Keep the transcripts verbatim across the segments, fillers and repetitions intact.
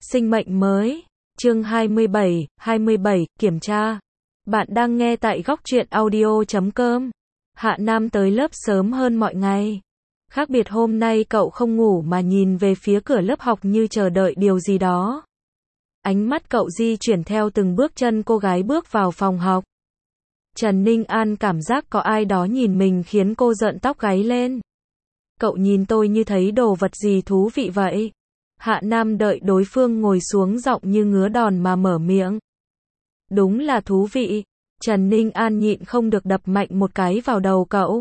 Sinh mệnh mới. Chương hai mươi bảy, hai mươi bảy, kiểm tra. Bạn đang nghe tại góc truyện audio chấm com. Hạ Nam tới lớp sớm hơn mọi ngày. Khác biệt hôm nay cậu không ngủ mà nhìn về phía cửa lớp học như chờ đợi điều gì đó. Ánh mắt cậu di chuyển theo từng bước chân cô gái bước vào phòng học. Trần Ninh An cảm giác có ai đó nhìn mình khiến cô rợn tóc gáy lên. Cậu nhìn tôi như thấy đồ vật gì thú vị vậy? Hạ Nam đợi đối phương ngồi xuống giọng như ngứa đòn mà mở miệng. Đúng là thú vị. Trần Ninh An nhịn không được đập mạnh một cái vào đầu cậu.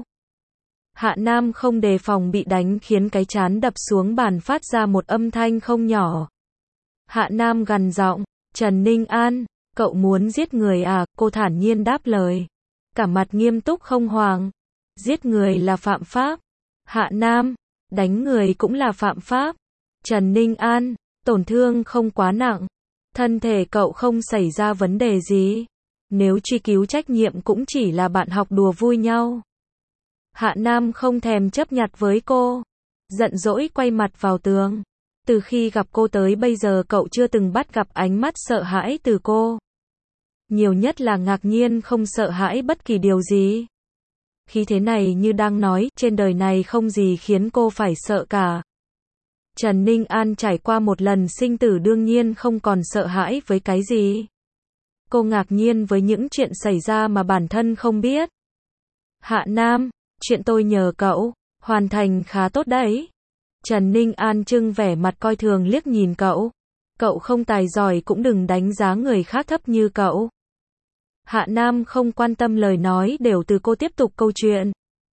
Hạ Nam không đề phòng bị đánh khiến cái trán đập xuống bàn phát ra một âm thanh không nhỏ. Hạ Nam gằn giọng, Trần Ninh An, cậu muốn giết người à? Cô thản nhiên đáp lời. Cả mặt nghiêm túc không hoàng. Giết người là phạm pháp. Hạ Nam, đánh người cũng là phạm pháp. Trần Ninh An, tổn thương không quá nặng. Thân thể cậu không xảy ra vấn đề gì. Nếu truy cứu trách nhiệm cũng chỉ là bạn học đùa vui nhau. Hạ Nam không thèm chấp nhặt với cô. Giận dỗi quay mặt vào tường. Từ khi gặp cô tới bây giờ cậu chưa từng bắt gặp ánh mắt sợ hãi từ cô. Nhiều nhất là ngạc nhiên, không sợ hãi bất kỳ điều gì. Khí thế này như đang nói, trên đời này không gì khiến cô phải sợ cả. Trần Ninh An trải qua một lần sinh tử đương nhiên không còn sợ hãi với cái gì. Cô ngạc nhiên với những chuyện xảy ra mà bản thân không biết. Hạ Nam, chuyện tôi nhờ cậu, hoàn thành khá tốt đấy. Trần Ninh An trưng vẻ mặt coi thường liếc nhìn cậu. Cậu không tài giỏi cũng đừng đánh giá người khác thấp như cậu. Hạ Nam không quan tâm lời nói đều từ cô tiếp tục câu chuyện.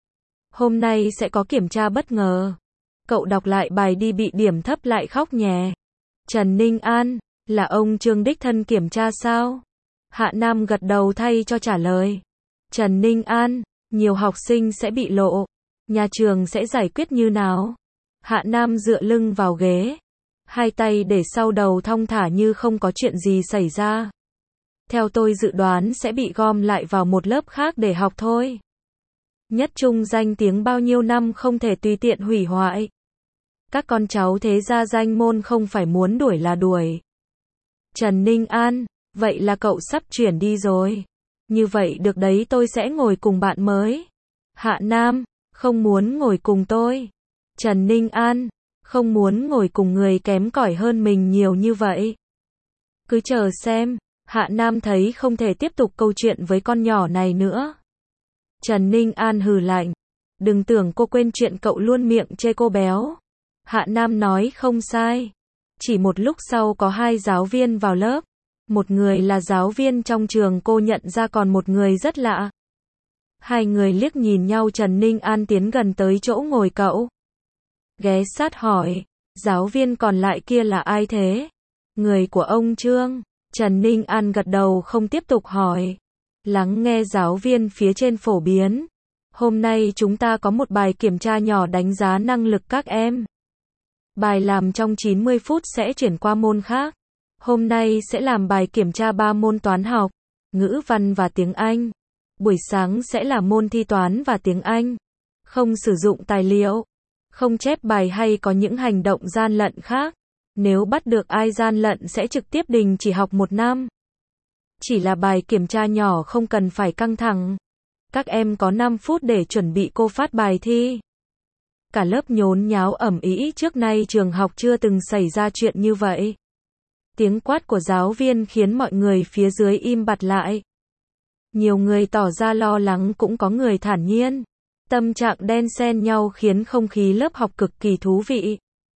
Hôm nay sẽ có kiểm tra bất ngờ. Cậu đọc lại bài đi bị điểm thấp lại khóc nhè. Trần Ninh An, là ông Trương đích thân kiểm tra sao? Hạ Nam gật đầu thay cho trả lời. Trần Ninh An, nhiều học sinh sẽ bị lộ. Nhà trường sẽ giải quyết như nào? Hạ Nam dựa lưng vào ghế. Hai tay để sau đầu thong thả như không có chuyện gì xảy ra. Theo tôi dự đoán sẽ bị gom lại vào một lớp khác để học thôi. Nhất trung danh tiếng bao nhiêu năm không thể tùy tiện hủy hoại. Các con cháu thế gia danh môn không phải muốn đuổi là đuổi. Trần Ninh An, vậy là cậu sắp chuyển đi rồi. Như vậy được đấy, tôi sẽ ngồi cùng bạn mới. Hạ Nam, không muốn ngồi cùng tôi. Trần Ninh An, không muốn ngồi cùng người kém cỏi hơn mình nhiều như vậy. Cứ chờ xem. Hạ Nam thấy không thể tiếp tục câu chuyện với con nhỏ này nữa. Trần Ninh An hừ lạnh. Đừng tưởng cô quên chuyện cậu luôn miệng chê cô béo. Hạ Nam nói không sai. Chỉ một lúc sau có hai giáo viên vào lớp. Một người là giáo viên trong trường cô nhận ra, còn một người rất lạ. Hai người liếc nhìn nhau. Trần Ninh An tiến gần tới chỗ ngồi cậu. Ghé sát hỏi. Giáo viên còn lại kia là ai thế? Người của ông Trương. Trần Ninh An gật đầu không tiếp tục hỏi. Lắng nghe giáo viên phía trên phổ biến. Hôm nay chúng ta có một bài kiểm tra nhỏ đánh giá năng lực các em. Bài làm trong chín mươi phút sẽ chuyển qua môn khác. Hôm nay sẽ làm bài kiểm tra ba môn toán học, ngữ văn và tiếng Anh. Buổi sáng sẽ là môn thi toán và tiếng Anh. Không sử dụng tài liệu, không chép bài hay có những hành động gian lận khác. Nếu bắt được ai gian lận sẽ trực tiếp đình chỉ học một năm. Chỉ là bài kiểm tra nhỏ, không cần phải căng thẳng. Các em có năm phút để chuẩn bị, cô phát bài thi. Cả lớp nhốn nháo ầm ĩ, trước nay trường học chưa từng xảy ra chuyện như vậy. Tiếng quát của giáo viên khiến mọi người phía dưới im bặt lại. Nhiều người tỏ ra lo lắng, cũng có người thản nhiên. Tâm trạng đan xen nhau khiến không khí lớp học cực kỳ thú vị.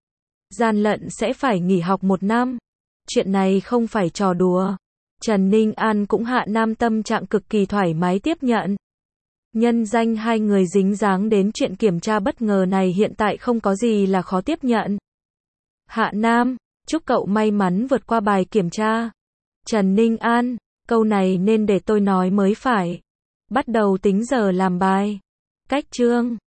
Gian lận sẽ phải nghỉ học một năm. Chuyện này không phải trò đùa. Trần Ninh An cũng Hạ Nam tâm trạng cực kỳ thoải mái tiếp nhận. Nhân danh hai người dính dáng đến chuyện kiểm tra bất ngờ này hiện tại không có gì là khó tiếp nhận. Hạ Nam, chúc cậu may mắn vượt qua bài kiểm tra. Trần Ninh An, câu này nên để tôi nói mới phải. Bắt đầu tính giờ làm bài. Cách chương.